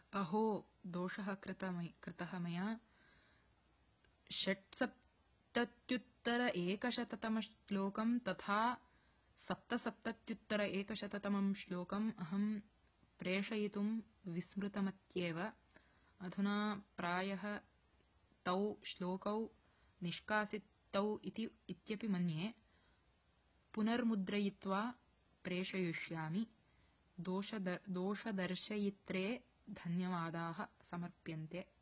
अहो दोषः कृतः मया 670 श्लोकं तथा 770 श्लोकम् अहं प्रेषयितुं विस्मृतमत्येव। अधुना प्रायः तौ श्लोकौ निष्कासितौ इत्यपि मन्ये। पुनर्मुद्रयित्वा प्रेषयिष्यामि। दोषदर्शयित्रे धन्यवादाः समर्प्यन्ते।